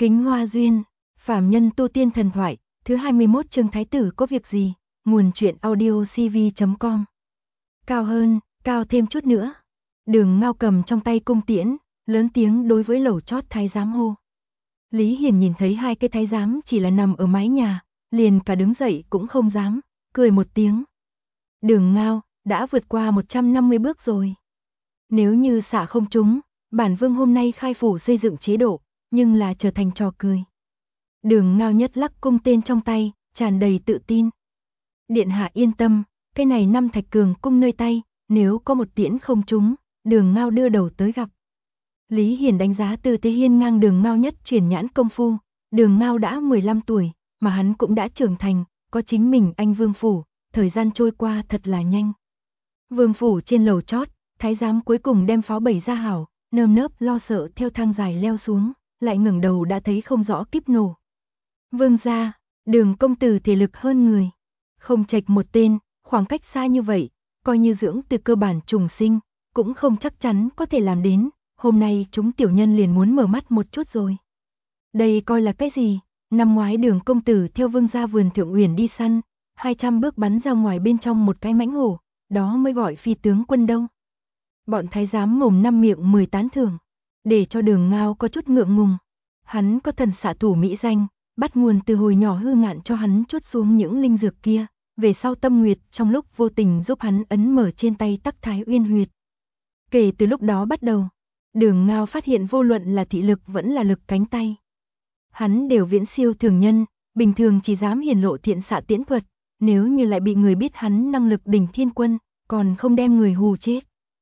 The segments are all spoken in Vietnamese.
Kính Hoa Duyên, Phàm Nhân Tu Tiên Thần Thoại, thứ 21 chương Thái tử có việc gì, nguồn truyện audio cv.com. Cao hơn, cao thêm chút nữa. Đường Ngao cầm trong tay cung tiễn, lớn tiếng đối với lầu chót thái giám hô. Lý Hiền nhìn thấy hai cái thái giám chỉ là nằm ở mái nhà, liền cả đứng dậy cũng không dám, cười một tiếng. Đường Ngao, đã vượt qua 150 bước rồi. Nếu như xạ không trúng, bản vương hôm nay khai phủ xây dựng chế độ, nhưng là trở thành trò cười. Đường Ngao nhất lắc cung tên trong tay, tràn đầy tự tin. Điện hạ yên tâm, cái này 5 thạch cường cung nơi tay, nếu có một tiễn không trúng, Đường Ngao đưa đầu tới gặp. Lý Hiền đánh giá tư thế hiên ngang Đường Ngao nhất truyền nhãn công phu, Đường Ngao đã 15 tuổi, mà hắn cũng đã trưởng thành, có chính mình anh vương phủ, thời gian trôi qua thật là nhanh. Vương phủ trên lầu chót, thái giám cuối cùng đem pháo bày ra hảo, nơm nớp lo sợ theo thang dài leo xuống, lại ngẩng đầu đã thấy không rõ kíp nổ. Vương gia, Đường công tử thể lực hơn người, không chệch một tên, khoảng cách xa như vậy, coi như dưỡng từ cơ bản trùng sinh, cũng không chắc chắn có thể làm đến, hôm nay chúng tiểu nhân liền muốn mở mắt một chút rồi. Đây coi là cái gì? Năm ngoái Đường công tử theo vương gia vườn Thượng Uyển đi săn, 200 bước bắn ra ngoài bên trong một cái mãnh hổ, đó mới gọi phi tướng quân đâu. Bọn thái giám mồm năm miệng 10 tán thưởng, để cho Đường Ngao có chút ngượng ngùng. Hắn có thần xạ thủ mỹ danh, bắt nguồn từ hồi nhỏ Hư Ngạn cho hắn chốt xuống những linh dược kia, về sau Tâm Nguyệt trong lúc vô tình giúp hắn ấn mở trên tay Tắc Thái Uyên huyệt. Kể từ lúc đó bắt đầu, Đường Ngao phát hiện vô luận là thị lực vẫn là lực cánh tay, hắn đều viễn siêu thường nhân, bình thường chỉ dám hiển lộ thiện xạ tiễn thuật, nếu như lại bị người biết hắn năng lực đỉnh thiên quân, còn không đem người hù chết.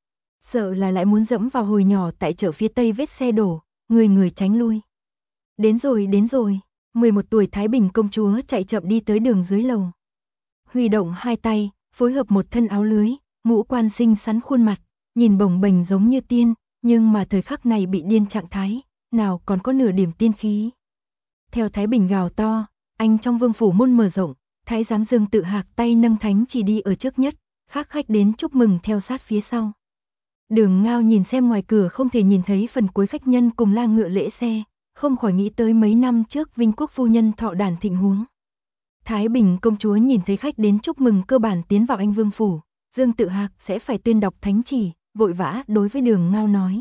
Sợ là lại muốn dẫm vào hồi nhỏ tại chợ phía tây vết xe đổ, người người tránh lui. Đến rồi, 11 tuổi Thái Bình công chúa chạy chậm đi tới đường dưới lầu. Huy động hai tay, phối hợp một thân áo lưới, ngũ quan xinh xắn khuôn mặt, nhìn bồng bềnh giống như tiên, nhưng mà thời khắc này bị điên trạng thái, nào còn có nửa điểm tiên khí. Theo Thái Bình gào to, anh trong vương phủ môn mở rộng, Thái giám Dương Tự Hạc tay nâng thánh chỉ đi ở trước nhất, khác khách đến chúc mừng theo sát phía sau. Đường Ngao nhìn xem ngoài cửa không thể nhìn thấy phần cuối khách nhân cùng la ngựa lễ xe, không khỏi nghĩ tới mấy năm trước Vinh Quốc phu nhân thọ đản thịnh huống. Thái Bình công chúa nhìn thấy khách đến chúc mừng cơ bản tiến vào anh vương phủ, Dương Tự Hạc sẽ phải tuyên đọc thánh chỉ, vội vã đối với Đường Ngao nói.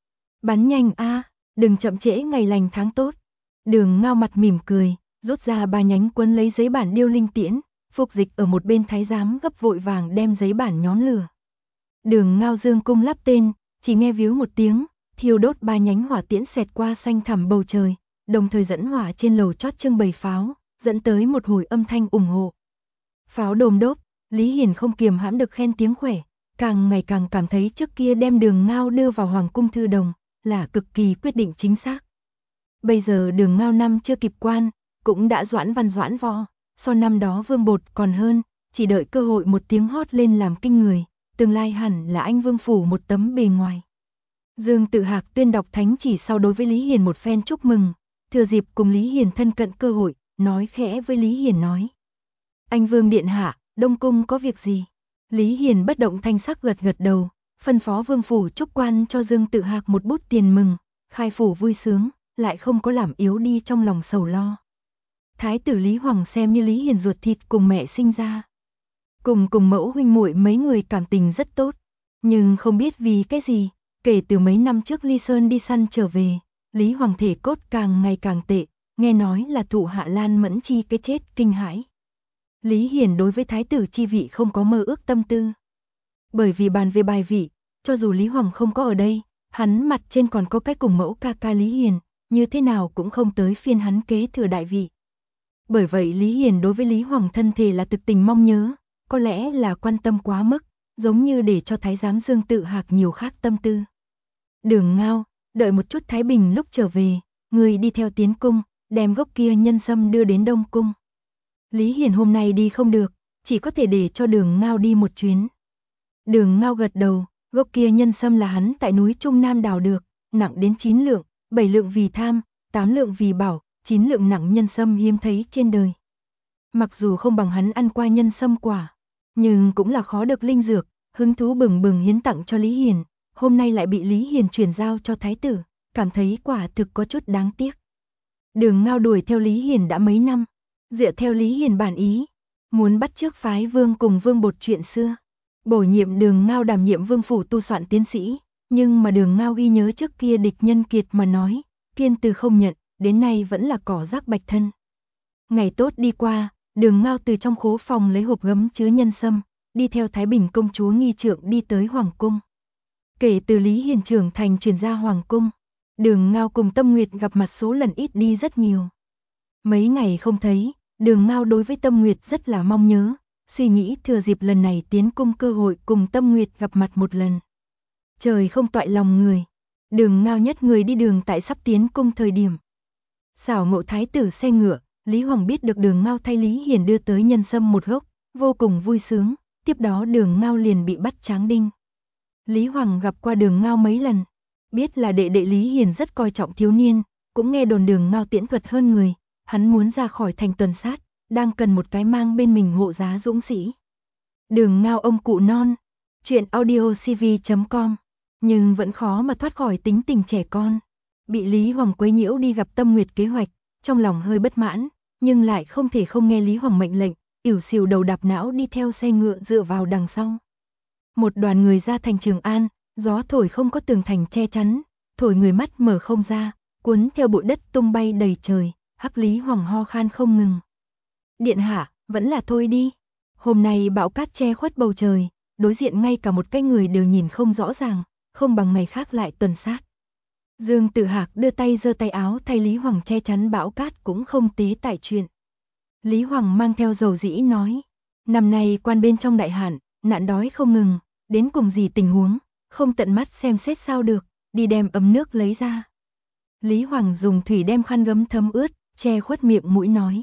Bắn nhanh a, đừng chậm trễ ngày lành tháng tốt. Đường Ngao mặt mỉm cười, rút ra 3 nhánh quấn lấy giấy bản điêu linh tiễn, phục dịch ở một bên thái giám gấp vội vàng đem giấy bản nhón lửa. Đường Ngao dương cung lắp tên, chỉ nghe víu một tiếng, thiêu đốt 3 nhánh hỏa tiễn xẹt qua xanh thẳm bầu trời, đồng thời dẫn hỏa trên lầu chót trưng bày pháo, dẫn tới một hồi âm thanh ủng hộ. Pháo đồm đốp, Lý Hiền không kiềm hãm được khen tiếng khỏe, càng ngày càng cảm thấy trước kia đem Đường Ngao đưa vào Hoàng cung thư đồng, là cực kỳ quyết định chính xác. Bây giờ Đường Ngao năm chưa kịp quan, cũng đã doãn văn doãn võ, so năm đó Vương Bột còn hơn, chỉ đợi cơ hội một tiếng hót lên làm kinh người, tương lai hẳn là anh vương phủ một tấm bề ngoài. Dương Tự Hạc tuyên đọc thánh chỉ sau đối với Lý Hiền một phen chúc mừng, thừa dịp cùng Lý Hiền thân cận cơ hội, nói khẽ với Lý Hiền nói. Anh vương điện hạ, Đông cung có việc gì? Lý Hiền bất động thanh sắc gật gật đầu, phân phó vương phủ chúc quan cho Dương Tự Hạc một bút tiền mừng, khai phủ vui sướng, lại không có làm yếu đi trong lòng sầu lo. Thái tử Lý Hoàng xem như Lý Hiền ruột thịt cùng mẹ sinh ra. Cùng mẫu huynh muội mấy người cảm tình rất tốt, nhưng không biết vì cái gì, kể từ mấy năm trước Ly Sơn đi săn trở về, Lý Hoàng thể cốt càng ngày càng tệ, nghe nói là thụ Hạ Lan Mẫn Chi cái chết kinh hãi. Lý Hiền đối với thái tử chi vị không có mơ ước tâm tư. Bởi vì bàn về bài vị, cho dù Lý Hoàng không có ở đây, hắn mặt trên còn có cái cùng mẫu ca ca Lý Hiền, như thế nào cũng không tới phiên hắn kế thừa đại vị. Bởi vậy Lý Hiền đối với Lý Hoàng thân thể là thực tình mong nhớ, có lẽ là quan tâm quá mức, giống như để cho thái giám Dương Tự Hạc nhiều khác tâm tư. Đường Ngao, đợi một chút Thái Bình lúc trở về, người đi theo tiến cung, đem gốc kia nhân sâm đưa đến Đông cung. Lý Hiền hôm nay đi không được, chỉ có thể để cho Đường Ngao đi một chuyến. Đường Ngao gật đầu, gốc kia nhân sâm là hắn tại núi Trung Nam đào được, nặng đến 9 lượng, 7 lượng vì tham, 8 lượng vì bảo, 9 lượng nặng nhân sâm hiếm thấy trên đời. Mặc dù không bằng hắn ăn qua nhân sâm quả, nhưng cũng là khó được linh dược, hứng thú bừng bừng hiến tặng cho Lý Hiền, hôm nay lại bị Lý Hiền chuyển giao cho thái tử, cảm thấy quả thực có chút đáng tiếc. Đường Ngao đuổi theo Lý Hiền đã mấy năm, dựa theo Lý Hiền bản ý, muốn bắt chước phái Vương cùng Vương Bột chuyện xưa, bổ nhiệm Đường Ngao đảm nhiệm Vương phủ tu soạn tiến sĩ, nhưng mà Đường Ngao ghi nhớ trước kia địch nhân kiệt mà nói, kiên từ không nhận, đến nay vẫn là cỏ rác bạch thân. Ngày tốt đi qua, Đường Ngao từ trong khố phòng lấy hộp gấm chứa nhân sâm, đi theo Thái Bình công chúa nghi trượng đi tới hoàng cung. Kể từ Lý Hiền trưởng thành truyền ra hoàng cung, Đường Ngao cùng Tâm Nguyệt gặp mặt số lần ít đi rất nhiều. Mấy ngày không thấy, Đường Ngao đối với Tâm Nguyệt rất là mong nhớ, suy nghĩ thừa dịp lần này tiến cung cơ hội cùng Tâm Nguyệt gặp mặt một lần. Trời không toại lòng người, Đường Ngao nhất người đi đường tại sắp tiến cung thời điểm. Xảo ngộ thái tử xe ngựa, Lý Hoàng biết được Đường Ngao thay Lý Hiền đưa tới nhân sâm một gốc, vô cùng vui sướng, tiếp đó Đường Ngao liền bị bắt tráng đinh. Lý Hoàng gặp qua Đường Ngao mấy lần, biết là đệ đệ Lý Hiền rất coi trọng thiếu niên, cũng nghe đồn Đường Ngao tiễn thuật hơn người, hắn muốn ra khỏi thành tuần sát, đang cần một cái mang bên mình hộ giá dũng sĩ. Đường Ngao ông cụ non, chuyện audiocv.com, nhưng vẫn khó mà thoát khỏi tính tình trẻ con. Bị Lý Hoàng quấy nhiễu đi gặp Tâm Nguyệt kế hoạch, trong lòng hơi bất mãn, nhưng lại không thể không nghe Lý Hoàng mệnh lệnh, ỉu xìu đầu đạp não đi theo xe ngựa dựa vào đằng sau. Một đoàn người ra thành Trường An, gió thổi không có tường thành che chắn, thổi người mắt mở không ra, cuốn theo bụi đất tung bay đầy trời, hắc Lý Hoàng ho khan không ngừng. Điện hạ, vẫn là thôi đi. Hôm nay bão cát che khuất bầu trời, đối diện ngay cả một cái người đều nhìn không rõ ràng, không bằng ngày khác lại tuần sát. Dương Tử Hạc đưa tay giơ tay áo thay Lý Hoàng che chắn bão cát cũng không tế tại chuyện. Lý Hoàng mang theo dầu dĩ nói, năm nay quan bên trong đại hạn, nạn đói không ngừng, đến cùng gì tình huống, không tận mắt xem xét sao được, đi đem ấm nước lấy ra. Lý Hoàng dùng thủy đem khăn gấm thấm ướt, che khuất miệng mũi nói.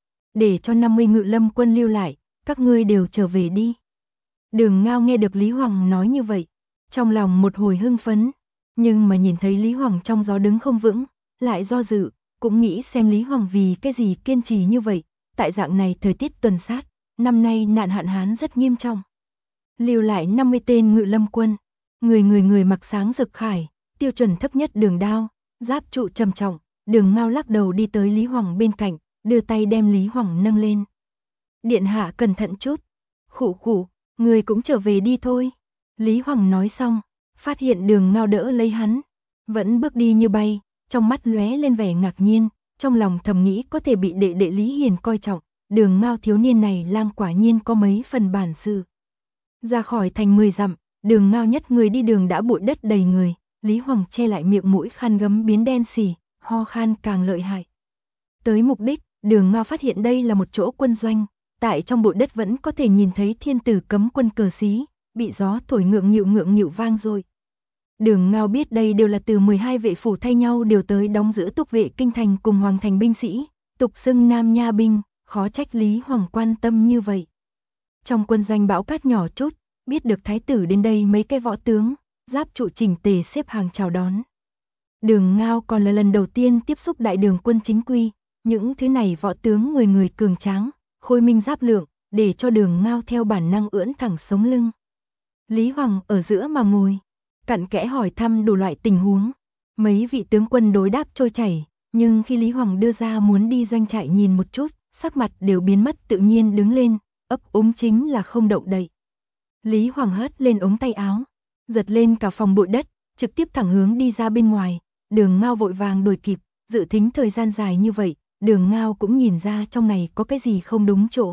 Để cho 50 ngự lâm quân lưu lại, các ngươi đều trở về đi. Đường Ngao nghe được Lý Hoàng nói như vậy, trong lòng một hồi hưng phấn, nhưng mà nhìn thấy Lý Hoàng trong gió đứng không vững, lại do dự, cũng nghĩ xem Lý Hoàng vì cái gì kiên trì như vậy, tại dạng này thời tiết tuần sát, năm nay nạn hạn hán rất nghiêm trọng. Lưu lại 50 tên ngự lâm quân, người mặc sáng rực khải, tiêu chuẩn thấp nhất đường đao, giáp trụ trầm trọng, Đường Ngao lắc đầu đi tới Lý Hoàng bên cạnh, đưa tay đem Lý Hoàng nâng lên. Điện hạ cẩn thận chút. Khụ khụ, người cũng trở về đi thôi. Lý Hoàng nói xong, phát hiện Đường Ngao đỡ lấy hắn, vẫn bước đi như bay, trong mắt lóe lên vẻ ngạc nhiên, trong lòng thầm nghĩ có thể bị đệ đệ Lý Hiền coi trọng, Đường Ngao thiếu niên này lang quả nhiên có mấy phần bản sự. Ra khỏi thành 10 dặm, Đường Ngao nhất người đi đường đã bụi đất đầy người, Lý Hoàng che lại miệng mũi khăn gấm biến đen xỉ, ho khan càng lợi hại. Tới mục đích, Đường Ngao phát hiện đây là một chỗ quân doanh, tại trong bụi đất vẫn có thể nhìn thấy thiên tử cấm quân cờ xí, bị gió thổi ngượng nghịu vang rồi. Đường Ngao biết đây đều là từ 12 vệ phủ thay nhau điều tới đóng giữ túc vệ kinh thành cùng hoàng thành binh sĩ, tục xưng Nam Nha binh, khó trách Lý Hoàng quan tâm như vậy. Trong quân doanh bão cát nhỏ chút, biết được thái tử đến đây mấy cái võ tướng, giáp trụ chỉnh tề xếp hàng chào đón. Đường Ngao còn là lần đầu tiên tiếp xúc đại đường quân chính quy, những thứ này võ tướng người cường tráng, khôi minh giáp lượng, để cho Đường Ngao theo bản năng ưỡn thẳng sống lưng. Lý Hoàng ở giữa mà ngồi, cặn kẽ hỏi thăm đủ loại tình huống. Mấy vị tướng quân đối đáp trôi chảy, nhưng khi Lý Hoàng đưa ra muốn đi doanh trại nhìn một chút, sắc mặt đều biến mất tự nhiên đứng lên, ấp úng chính là không động đậy. Lý Hoàng hất lên ống tay áo, giật lên cả phòng bụi đất, trực tiếp thẳng hướng đi ra bên ngoài. Đường Ngao vội vàng đuổi kịp, dự tính thời gian dài như vậy, Đường Ngao cũng nhìn ra trong này có cái gì không đúng chỗ.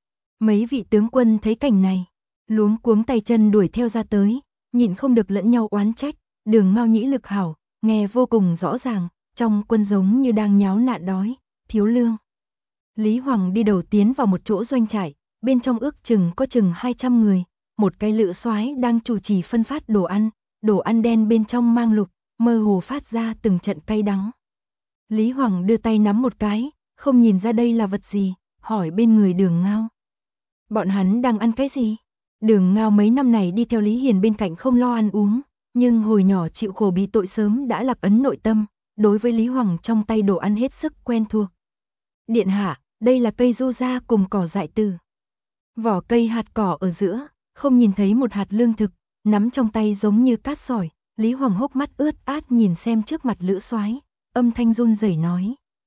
Mấy vị tướng quân thấy cảnh này, luống cuống tay chân đuổi theo ra tới, nhịn không được lẫn nhau oán trách, Đường Ngao nhĩ lực hảo, nghe vô cùng rõ ràng, trong quân giống như đang nháo nạn đói, thiếu lương. Lý Hoàng đi đầu tiến vào một chỗ doanh trại, bên trong ước chừng có chừng 200 người, một cái lữ soái đang chủ trì phân phát đồ ăn đen bên trong mang lục, mơ hồ phát ra từng trận cay đắng. Lý Hoàng đưa tay nắm một cái, không nhìn ra đây là vật gì, hỏi bên người Đường Ngao. Bọn hắn đang ăn cái gì? Đường Ngao mấy năm này đi theo Lý Hiền bên cạnh không lo ăn uống, nhưng hồi nhỏ chịu khổ bị tội sớm đã lạc ấn nội tâm, đối với Lý Hoàng trong tay đồ ăn hết sức quen thuộc. Điện hạ, đây là cây du gia cùng cỏ dại tử. Vỏ cây hạt cỏ ở giữa, không nhìn thấy một hạt lương thực, nắm trong tay giống như cát sỏi. Lý Hoàng hốc mắt ướt át nhìn xem trước mặt lữ soái, âm thanh run rẩy nói.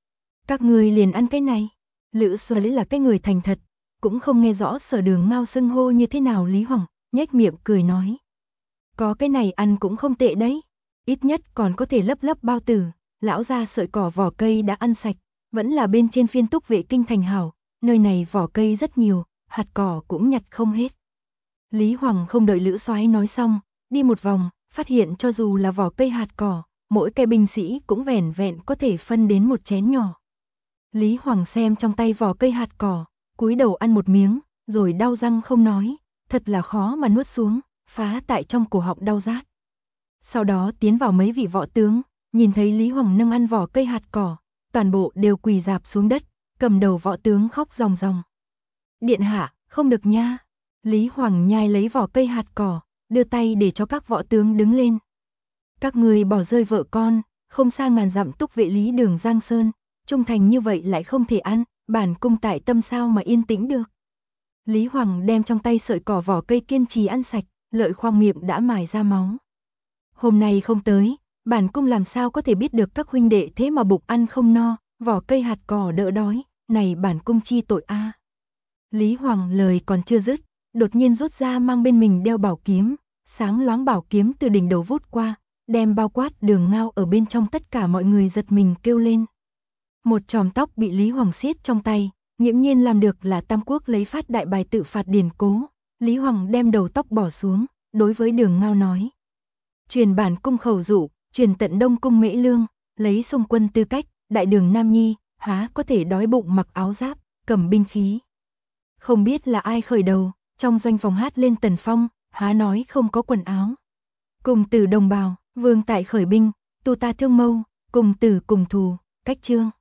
Các ngươi liền ăn cái này. Lữ Xoáy là cái người thành thật, cũng không nghe rõ Sở Đường Ngao xưng hô như thế nào. Lý Hoàng nhếch miệng cười nói. Có cái này ăn cũng không tệ đấy, ít nhất còn có thể lấp lấp bao tử. Lão gia sợi cỏ vỏ cây đã ăn sạch, vẫn là bên trên Phiên Túc Vệ kinh thành hảo, nơi này vỏ cây rất nhiều, hạt cỏ cũng nhặt không hết. Lý Hoàng không đợi Lữ Soái nói xong, đi một vòng, phát hiện cho dù là vỏ cây hạt cỏ, mỗi cái binh sĩ cũng vẻn vẹn có thể phân đến một chén nhỏ. Lý Hoàng xem trong tay vỏ cây hạt cỏ, cúi đầu ăn một miếng, rồi đau răng không nói, thật là khó mà nuốt xuống, phá tại trong cổ họng đau rát. Sau đó tiến vào mấy vị võ tướng, nhìn thấy Lý Hoàng nâng ăn vỏ cây hạt cỏ, toàn bộ đều quỳ rạp xuống đất, cầm đầu võ tướng khóc ròng ròng. Điện hạ, không được nha. Lý Hoàng nhai lấy vỏ cây hạt cỏ, đưa tay để cho các võ tướng đứng lên. Các người bỏ rơi vợ con, không xa ngàn dặm Túc Vệ Lý Đường Giang Sơn, trung thành như vậy lại không thể ăn, bản cung tại tâm sao mà yên tĩnh được. Lý Hoàng đem trong tay sợi cỏ vỏ cây kiên trì ăn sạch, lợi khoang miệng đã mài ra máu. Hôm nay không tới, bản cung làm sao có thể biết được các huynh đệ thế mà bụng ăn không no, vỏ cây hạt cỏ đỡ đói, này bản cung chi tội a. Lý Hoàng lời còn chưa dứt, đột nhiên rút ra mang bên mình đeo bảo kiếm, sáng loáng bảo kiếm từ đỉnh đầu vút qua, đem bao quát Đường Ngao ở bên trong. Tất cả mọi người giật mình kêu lên. Một chòm tóc bị Lý Hoàng siết trong tay, nghiễm nhiên làm được là Tam Quốc lấy phát đại bài tự phạt điển cố. Lý Hoàng đem đầu tóc bỏ xuống, đối với Đường Ngao nói. Truyền bản cung khẩu dụ, truyền tận Đông cung Mễ Lương, lấy xung quân tư cách, đại đường Nam Nhi, há có thể đói bụng mặc áo giáp, cầm binh khí. Không biết là ai khởi đầu, trong doanh phòng hát lên Tần Phong, há nói không có quần áo. Cùng tử đồng bào, vương tại khởi binh, tu ta thương mâu, cùng tử cùng thù, cách chương.